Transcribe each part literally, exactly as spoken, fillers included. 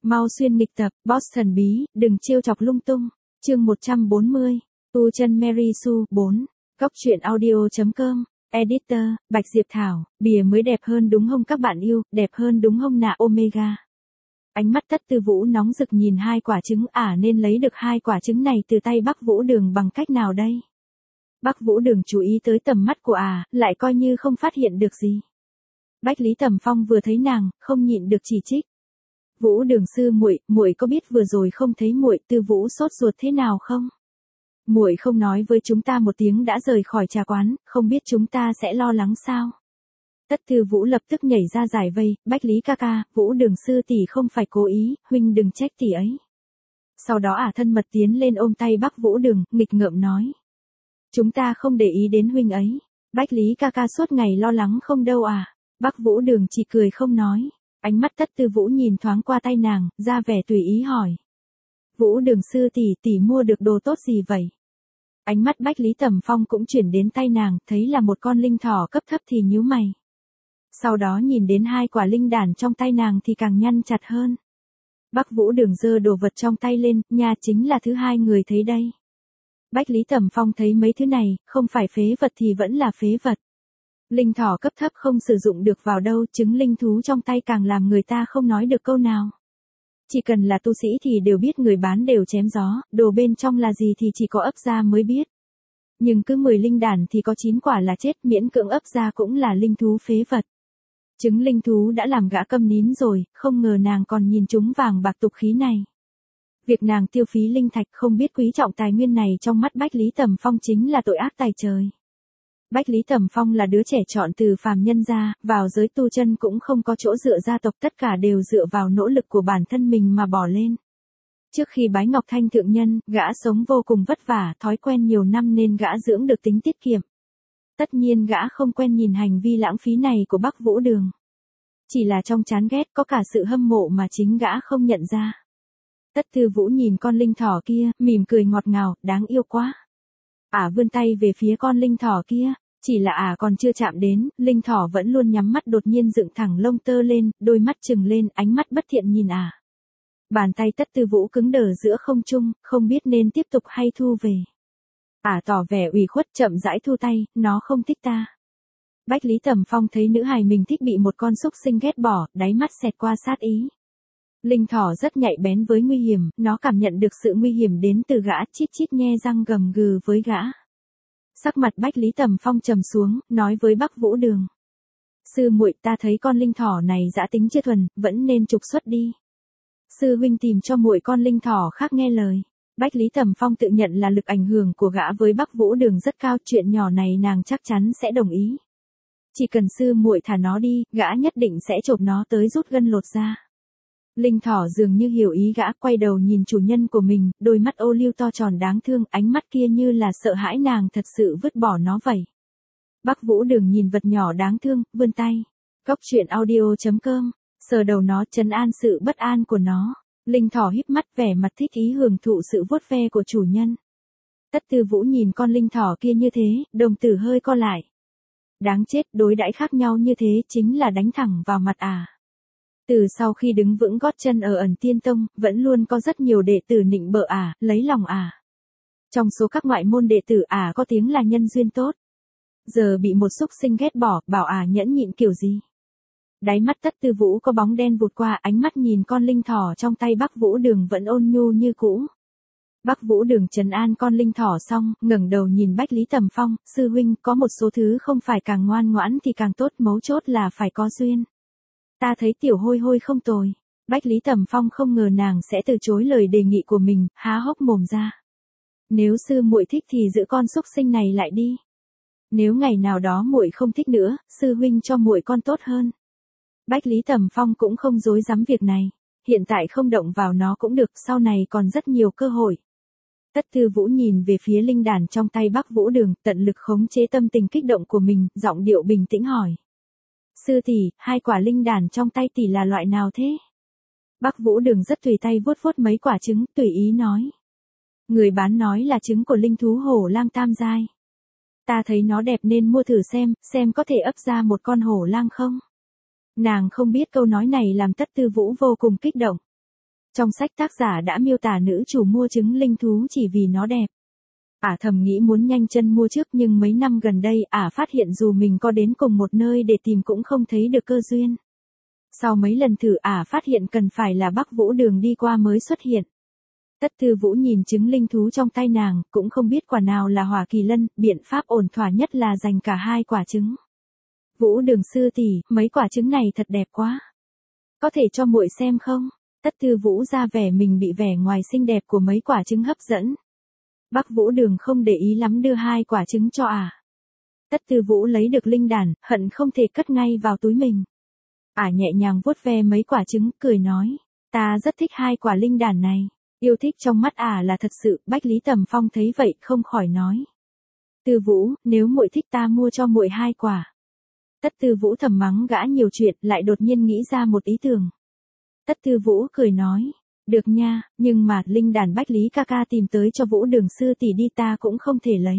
Mau xuyên nghịch tập, boss thần bí, đừng trêu chọc lung tung. Chương một trăm bốn mươi. Tu chân Mary Sue bốn. Góc truyện audio.com. Editor, Bạch Diệp Thảo, bìa mới đẹp hơn đúng không các bạn yêu, đẹp hơn đúng không nạ Omega. Ánh mắt Tất Tư Vũ nóng rực nhìn hai quả trứng ả à nên lấy được hai quả trứng này từ tay Bắc Vũ Đường bằng cách nào đây? Bắc Vũ Đường chú ý tới tầm mắt của ả, à, lại coi như không phát hiện được gì. Bách Lý Tầm Phong vừa thấy nàng, không nhịn được chỉ trích. Vũ Đường sư muội, muội có biết vừa rồi không thấy muội Tư Vũ sốt ruột thế nào không? Muội không nói với chúng ta một tiếng đã rời khỏi trà quán, không biết chúng ta sẽ lo lắng sao? Tất Tư Vũ lập tức nhảy ra giải vây, Bách Lý ca ca, Vũ Đường sư tỷ không phải cố ý, huynh đừng trách tỷ ấy. Sau đó ả à thân mật tiến lên ôm tay Bắc Vũ Đường, nghịch ngợm nói. Chúng ta không để ý đến huynh ấy. Bách Lý ca ca suốt ngày lo lắng không đâu à. Bắc Vũ Đường chỉ cười không nói. Ánh mắt Tất Tư Vũ nhìn thoáng qua tay nàng, ra vẻ tùy ý hỏi. Vũ Đường sư tỷ tỷ mua được đồ tốt gì vậy? Ánh mắt Bách Lý Tầm Phong cũng chuyển đến tay nàng, thấy là một con linh thỏ cấp thấp thì nhíu mày. Sau đó nhìn đến hai quả linh đản trong tay nàng thì càng nhăn chặt hơn. Bắc Vũ Đường giơ đồ vật trong tay lên, nha chính là thứ hai người thấy đây. Bách Lý Tầm Phong thấy mấy thứ này, không phải phế vật thì vẫn là phế vật. Linh thỏ cấp thấp không sử dụng được vào đâu, trứng linh thú trong tay càng làm người ta không nói được câu nào. Chỉ cần là tu sĩ thì đều biết người bán đều chém gió, đồ bên trong là gì thì chỉ có ấp ra mới biết. Nhưng cứ mười linh đản thì có chín quả là chết, miễn cưỡng ấp ra cũng là linh thú phế vật. Trứng linh thú đã làm gã câm nín rồi, không ngờ nàng còn nhìn chúng vàng bạc tục khí này. Việc nàng tiêu phí linh thạch không biết quý trọng tài nguyên này trong mắt Bách Lý Tầm Phong chính là tội ác tày trời. Bách Lý Tầm Phong là đứa trẻ chọn từ phàm nhân ra, vào giới tu chân cũng không có chỗ dựa gia tộc, tất cả đều dựa vào nỗ lực của bản thân mình mà bỏ lên. Trước khi bái Ngọc Thanh thượng nhân, gã sống vô cùng vất vả, thói quen nhiều năm nên gã dưỡng được tính tiết kiệm. Tất nhiên gã không quen nhìn hành vi lãng phí này của Bắc Vũ Đường. Chỉ là trong chán ghét có cả sự hâm mộ mà chính gã không nhận ra. Tất Tư Vũ nhìn con linh thỏ kia, mỉm cười ngọt ngào, đáng yêu quá. Ả à vươn tay về phía con linh thỏ kia, chỉ là ả à còn chưa chạm đến, linh thỏ vẫn luôn nhắm mắt đột nhiên dựng thẳng lông tơ lên, đôi mắt trừng lên, ánh mắt bất thiện nhìn ả. À. Bàn tay Tất Tư Vũ cứng đờ giữa không trung, không biết nên tiếp tục hay thu về. Ả à tỏ vẻ ủy khuất chậm rãi thu tay, nó không thích ta. Bách Lý Tầm Phong thấy nữ hài mình thích bị một con súc sinh ghét bỏ, đáy mắt xẹt qua sát ý. Linh thỏ rất nhạy bén với nguy hiểm, nó cảm nhận được sự nguy hiểm đến từ gã, chít chít nhe răng gầm gừ với gã. Sắc mặt Bách Lý Tầm Phong trầm xuống, nói với Bắc Vũ Đường. Sư muội, ta thấy con linh thỏ này dã tính chưa thuần, vẫn nên trục xuất đi. Sư huynh tìm cho muội con linh thỏ khác nghe lời. Bách Lý Tầm Phong tự nhận là lực ảnh hưởng của gã với Bắc Vũ Đường rất cao, chuyện nhỏ này nàng chắc chắn sẽ đồng ý. Chỉ cần sư muội thả nó đi, gã nhất định sẽ chộp nó tới rút gân lột ra. Linh thỏ dường như hiểu ý gã, quay đầu nhìn chủ nhân của mình, đôi mắt ô liu to tròn đáng thương, ánh mắt kia như là sợ hãi nàng thật sự vứt bỏ nó vậy. Bắc Vũ Đường nhìn vật nhỏ đáng thương, vươn tay. Góc truyện audio.com, sờ đầu nó, trấn an sự bất an của nó. Linh thỏ híp mắt vẻ mặt thích ý hưởng thụ sự vuốt ve của chủ nhân. Tất Tư Vũ nhìn con linh thỏ kia như thế, đồng tử hơi co lại. Đáng chết, đối đãi khác nhau như thế chính là đánh thẳng vào mặt à. Từ sau khi đứng vững gót chân ở Ẩn Tiên Tông, vẫn luôn có rất nhiều đệ tử nịnh bợ ả, à, lấy lòng ả. À. Trong số các ngoại môn đệ tử ả à có tiếng là nhân duyên tốt. Giờ bị một súc sinh ghét bỏ, bảo ả à nhẫn nhịn kiểu gì. Đáy mắt Tất Tư Vũ có bóng đen vụt qua, ánh mắt nhìn con linh thỏ trong tay Bắc Vũ Đường vẫn ôn nhu như cũ. Bắc Vũ Đường trấn an con linh thỏ xong, ngẩng đầu nhìn Bách Lý Tầm Phong, sư huynh, có một số thứ không phải càng ngoan ngoãn thì càng tốt, mấu chốt là phải có duyên. Ta thấy tiểu hôi hôi không tồi. Bách Lý Tầm Phong không ngờ nàng sẽ từ chối lời đề nghị của mình, há hốc mồm ra. Nếu sư muội thích thì giữ con súc sinh này lại đi. Nếu ngày nào đó muội không thích nữa, sư huynh cho muội con tốt hơn. Bách Lý Tầm Phong cũng không dối dám việc này. Hiện tại không động vào nó cũng được, sau này còn rất nhiều cơ hội. Tất Tư Vũ nhìn về phía linh đàn trong tay Bắc Vũ Đường, tận lực khống chế tâm tình kích động của mình, giọng điệu bình tĩnh hỏi. Sư tỷ, hai quả linh đàn trong tay tỷ là loại nào thế? Bắc Vũ Đường rất tùy tay vuốt vuốt mấy quả trứng, tùy ý nói. Người bán nói là trứng của linh thú hổ lang tam giai. Ta thấy nó đẹp nên mua thử xem, xem có thể ấp ra một con hổ lang không? Nàng không biết câu nói này làm Tất Tư Vũ vô cùng kích động. Trong sách tác giả đã miêu tả nữ chủ mua trứng linh thú chỉ vì nó đẹp. Ả thầm nghĩ muốn nhanh chân mua trước, nhưng mấy năm gần đây Ả phát hiện dù mình có đến cùng một nơi để tìm cũng không thấy được cơ duyên. Sau mấy lần thử Ả phát hiện cần phải là Bắc Vũ Đường đi qua mới xuất hiện. Tất Tư Vũ nhìn trứng linh thú trong tay nàng, cũng không biết quả nào là hỏa kỳ lân, biện pháp ổn thỏa nhất là dành cả hai quả trứng. Vũ Đường sư tỷ, mấy quả trứng này thật đẹp quá. Có thể cho muội xem không? Tất Tư Vũ ra vẻ mình bị vẻ ngoài xinh đẹp của mấy quả trứng hấp dẫn. Bắc Vũ Đường không để ý lắm đưa hai quả trứng cho Ả. Tất Tư Vũ lấy được linh đàn, hận không thể cất ngay vào túi mình. Ả nhẹ nhàng vuốt ve mấy quả trứng, cười nói, ta rất thích hai quả linh đàn này. Yêu thích trong mắt Ả là thật sự. Bách Lý Tầm Phong thấy vậy không khỏi nói, Tư Vũ, nếu muội thích ta mua cho muội hai quả. Tất Tư Vũ thầm mắng gã nhiều chuyện, lại đột nhiên nghĩ ra một ý tưởng. Tất Tư Vũ cười nói, được nha, nhưng mà linh đàn Bách Lý ca ca tìm tới cho Vũ Đường sư tỷ đi ta cũng không thể lấy.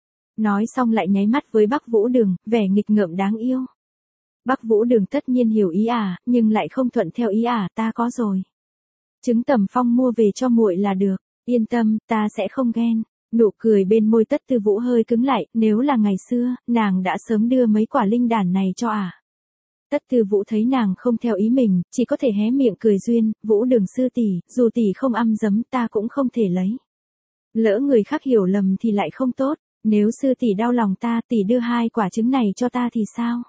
Nói xong lại nháy mắt với Bắc Vũ Đường, vẻ nghịch ngợm đáng yêu. Bắc Vũ Đường tất nhiên hiểu ý Ả, nhưng lại không thuận theo ý Ả, ta có rồi. Trứng Tầm Phong mua về cho muội là được, yên tâm, ta sẽ không ghen. Nụ cười bên môi Tất Tư Vũ hơi cứng lại, nếu là ngày xưa, nàng đã sớm đưa mấy quả linh đàn này cho Ả. Tất Tư Vũ thấy nàng không theo ý mình, chỉ có thể hé miệng cười duyên, Vũ Đường sư tỷ, dù tỷ không ăn dấm ta cũng không thể lấy. Lỡ người khác hiểu lầm thì lại không tốt, nếu sư tỷ đau lòng ta, tỷ đưa hai quả trứng này cho ta thì sao?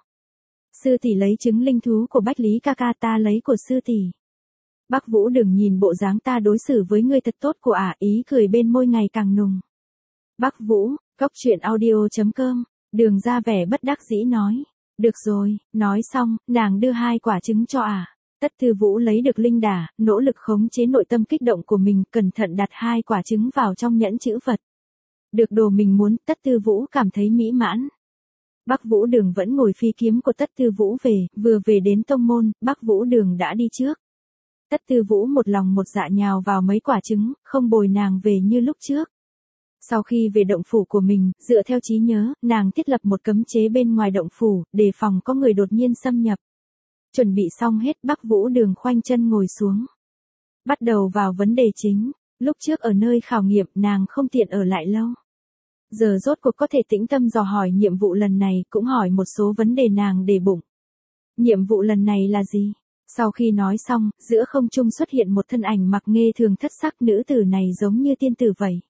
Sư tỷ lấy trứng linh thú của Bách Lý ca ca, ta lấy của sư tỷ. Bắc Vũ Đường nhìn bộ dáng ta đối xử với ngươi thật tốt của Ả, ý cười bên môi ngày càng nùng. Bắc Vũ, góc truyện audio chấm com, Đường ra vẻ bất đắc dĩ nói. Được rồi, nói xong, nàng đưa hai quả trứng cho Ả. Tất Tư Vũ lấy được linh đà, nỗ lực khống chế nội tâm kích động của mình, cẩn thận đặt hai quả trứng vào trong nhẫn chữ vật. Được đồ mình muốn, Tất Tư Vũ cảm thấy mỹ mãn. Bắc Vũ Đường vẫn ngồi phi kiếm của Tất Tư Vũ về, vừa về đến tông môn, Bắc Vũ Đường đã đi trước. Tất Tư Vũ một lòng một dạ nhào vào mấy quả trứng, không bồi nàng về như lúc trước. Sau khi về động phủ của mình, dựa theo trí nhớ, nàng thiết lập một cấm chế bên ngoài động phủ, đề phòng có người đột nhiên xâm nhập. Chuẩn bị xong hết, Bắc Vũ Đường khoanh chân ngồi xuống. Bắt đầu vào vấn đề chính, lúc trước ở nơi khảo nghiệm nàng không tiện ở lại lâu. Giờ rốt cuộc có thể tĩnh tâm dò hỏi nhiệm vụ lần này, cũng hỏi một số vấn đề nàng để bụng. Nhiệm vụ lần này là gì? Sau khi nói xong, giữa không trung xuất hiện một thân ảnh mặc nghê thường thất sắc, nữ tử này giống như tiên tử vậy.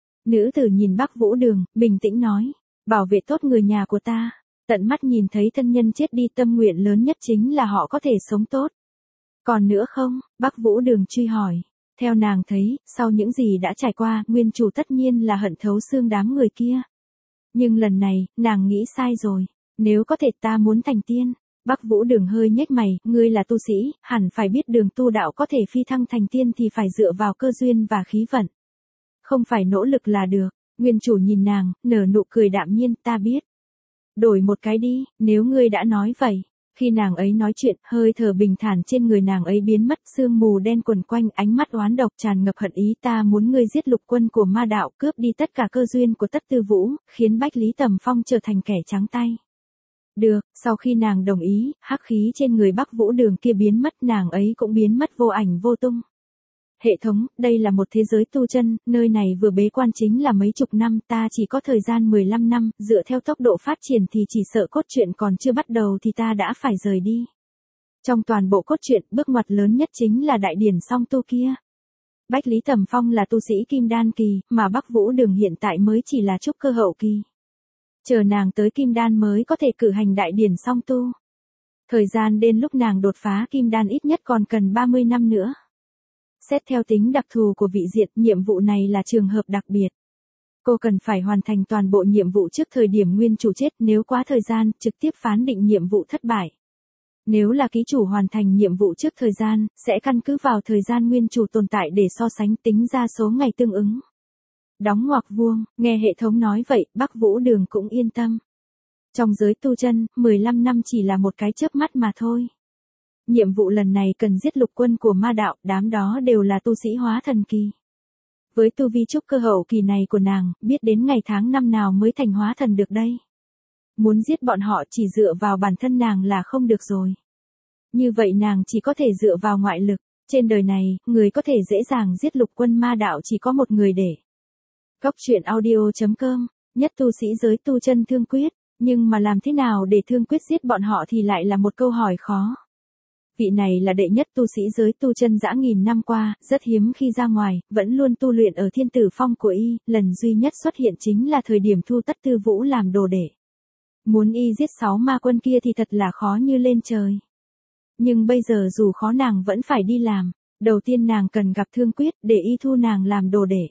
Nữ tử nhìn Bắc Vũ Đường, bình tĩnh nói, bảo vệ tốt người nhà của ta, tận mắt nhìn thấy thân nhân chết đi, tâm nguyện lớn nhất chính là họ có thể sống tốt. Còn nữa không? Bắc Vũ Đường truy hỏi. Theo nàng thấy, sau những gì đã trải qua, nguyên chủ tất nhiên là hận thấu xương đám người kia. Nhưng lần này, nàng nghĩ sai rồi. Nếu có thể ta muốn thành tiên. Bắc Vũ Đường hơi nhếch mày, ngươi là tu sĩ, hẳn phải biết đường tu đạo có thể phi thăng thành tiên thì phải dựa vào cơ duyên và khí vận. Không phải nỗ lực là được. Nguyên chủ nhìn nàng, nở nụ cười đạm nhiên, ta biết. Đổi một cái đi, nếu ngươi đã nói vậy. Khi nàng ấy nói chuyện, hơi thở bình thản trên người nàng ấy biến mất, sương mù đen quần quanh, ánh mắt oán độc tràn ngập hận ý, ta muốn ngươi giết lục quân của ma đạo, cướp đi tất cả cơ duyên của Tất Tư Vũ, khiến Bách Lý Tầm Phong trở thành kẻ trắng tay. Được, sau khi nàng đồng ý, hắc khí trên người Bắc Vũ Đường kia biến mất, nàng ấy cũng biến mất vô ảnh vô tung. Hệ thống, đây là một thế giới tu chân, nơi này vừa bế quan chính là mấy chục năm, ta chỉ có thời gian mười lăm năm, dựa theo tốc độ phát triển thì chỉ sợ cốt truyện còn chưa bắt đầu thì ta đã phải rời đi. Trong toàn bộ cốt truyện, bước ngoặt lớn nhất chính là đại điển song tu kia. Bách Lý Tầm Phong là tu sĩ Kim Đan kỳ, mà Bắc Vũ Đường hiện tại mới chỉ là trúc cơ hậu kỳ. Chờ nàng tới Kim Đan mới có thể cử hành đại điển song tu. Thời gian đến lúc nàng đột phá Kim Đan ít nhất còn cần ba mươi năm nữa. Xét theo tính đặc thù của vị diện, nhiệm vụ này là trường hợp đặc biệt. Cô cần phải hoàn thành toàn bộ nhiệm vụ trước thời điểm nguyên chủ chết, nếu quá thời gian, trực tiếp phán định nhiệm vụ thất bại. Nếu là ký chủ hoàn thành nhiệm vụ trước thời gian, sẽ căn cứ vào thời gian nguyên chủ tồn tại để so sánh tính ra số ngày tương ứng. Đóng ngoặc vuông, nghe hệ thống nói vậy, Bắc Vũ Đường cũng yên tâm. Trong giới tu chân, mười lăm năm chỉ là một cái chớp mắt mà thôi. Nhiệm vụ lần này cần giết lục quân của ma đạo, đám đó đều là tu sĩ hóa thần kỳ. Với tu vi trúc cơ hậu kỳ này của nàng, biết đến ngày tháng năm nào mới thành hóa thần được đây. Muốn giết bọn họ chỉ dựa vào bản thân nàng là không được rồi. Như vậy nàng chỉ có thể dựa vào ngoại lực. Trên đời này, người có thể dễ dàng giết lục quân ma đạo chỉ có một người để. Góc truyện audio.com, nhất tu sĩ giới tu chân Thương Quyết, nhưng mà làm thế nào để Thương Quyết giết bọn họ thì lại là một câu hỏi khó. Vị này là đệ nhất tu sĩ giới tu chân dã nghìn năm qua, rất hiếm khi ra ngoài, vẫn luôn tu luyện ở Thiên Tử Phong của y, lần duy nhất xuất hiện chính là thời điểm thu Tất Tư Vũ làm đồ đệ. Muốn y giết sáu ma quân kia thì thật là khó như lên trời. Nhưng bây giờ dù khó nàng vẫn phải đi làm, đầu tiên nàng cần gặp Thương Quyết để y thu nàng làm đồ đệ.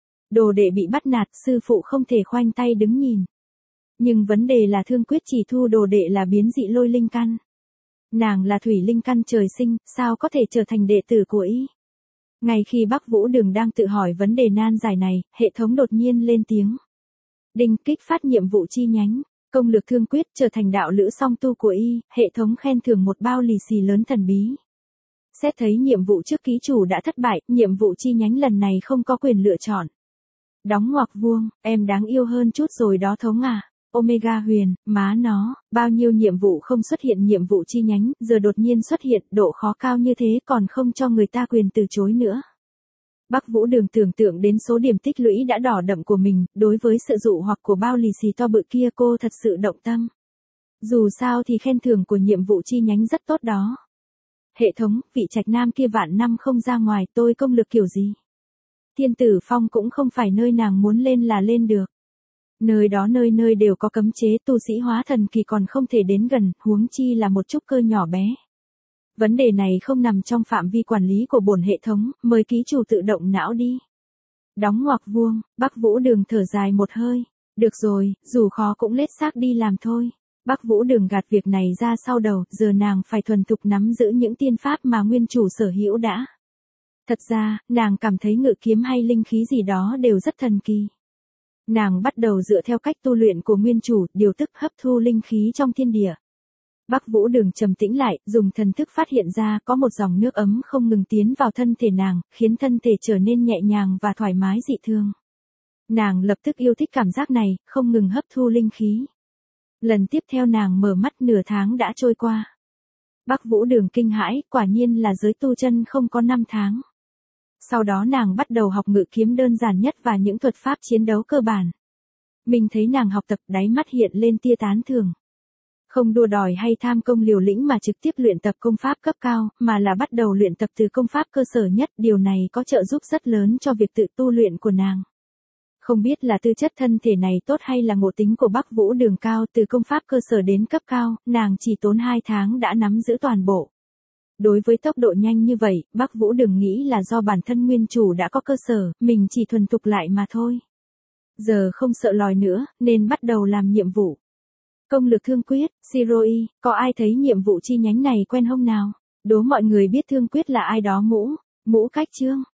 Đồ đệ bị bắt nạt, sư phụ không thể khoanh tay đứng nhìn. Nhưng vấn đề là Thương Quyết chỉ thu đồ đệ là biến dị lôi linh căn. Nàng là thủy linh căn trời sinh, sao có thể trở thành đệ tử của y? Ngay khi Bắc Vũ Đường đang tự hỏi vấn đề nan giải này, hệ thống đột nhiên lên tiếng. Đinh, kích phát nhiệm vụ chi nhánh. Công lược Thương Quyết trở thành đạo lữ song tu của y, hệ thống khen thưởng một bao lì xì lớn thần bí. Xét thấy nhiệm vụ trước ký chủ đã thất bại, nhiệm vụ chi nhánh lần này không có quyền lựa chọn. Đóng ngoặc vuông, em đáng yêu hơn chút rồi đó thống à. Omega Huyền, má nó, bao nhiêu nhiệm vụ không xuất hiện nhiệm vụ chi nhánh, giờ đột nhiên xuất hiện, độ khó cao như thế còn không cho người ta quyền từ chối nữa. Bắc Vũ Đường tưởng tượng đến số điểm tích lũy đã đỏ đậm của mình, đối với sự dụ hoặc của bao lì xì to bự kia cô thật sự động tâm. Dù sao thì khen thưởng của nhiệm vụ chi nhánh rất tốt đó. Hệ thống, vị trạch nam kia vạn năm không ra ngoài, tôi công lực kiểu gì? Thiên Tử Phong cũng không phải nơi nàng muốn lên là lên được. Nơi đó nơi nơi đều có cấm chế, tu sĩ hóa thần kỳ còn không thể đến gần, huống chi là một chút cơ nhỏ bé. Vấn đề này không nằm trong phạm vi quản lý của bổn hệ thống, mời ký chủ tự động não đi. Đóng ngoặc vuông, Bắc Vũ Đường thở dài một hơi. Được rồi, dù khó cũng lết xác đi làm thôi. Bắc Vũ Đường gạt việc này ra sau đầu, giờ nàng phải thuần thục nắm giữ những tiên pháp mà nguyên chủ sở hữu đã. Thật ra, nàng cảm thấy ngự kiếm hay linh khí gì đó đều rất thần kỳ. Nàng bắt đầu dựa theo cách tu luyện của nguyên chủ, điều tức hấp thu linh khí trong thiên địa. Bắc Vũ Đường trầm tĩnh lại, dùng thần thức phát hiện ra có một dòng nước ấm không ngừng tiến vào thân thể nàng, khiến thân thể trở nên nhẹ nhàng và thoải mái dị thường. Nàng lập tức yêu thích cảm giác này, không ngừng hấp thu linh khí. Lần tiếp theo nàng mở mắt nửa tháng đã trôi qua. Bắc Vũ Đường kinh hãi, quả nhiên là giới tu chân không có năm tháng. Sau đó nàng bắt đầu học ngự kiếm đơn giản nhất và những thuật pháp chiến đấu cơ bản. Mình thấy nàng học tập, đáy mắt hiện lên tia tán thưởng. Không đua đòi hay tham công liều lĩnh mà trực tiếp luyện tập công pháp cấp cao, mà là bắt đầu luyện tập từ công pháp cơ sở nhất, điều này có trợ giúp rất lớn cho việc tự tu luyện của nàng. Không biết là tư chất thân thể này tốt hay là ngộ tính của Bắc Vũ Đường cao, từ công pháp cơ sở đến cấp cao, nàng chỉ tốn hai tháng đã nắm giữ toàn bộ. Đối với tốc độ nhanh như vậy, Bắc Vũ Đường nghĩ là do bản thân nguyên chủ đã có cơ sở, mình chỉ thuần thục lại mà thôi. Giờ không sợ lòi nữa, nên bắt đầu làm nhiệm vụ. Công lực Thương Quyết, Shiroi, có ai thấy nhiệm vụ chi nhánh này quen không nào? Đố mọi người biết Thương Quyết là ai đó mũ, mũ cách chương.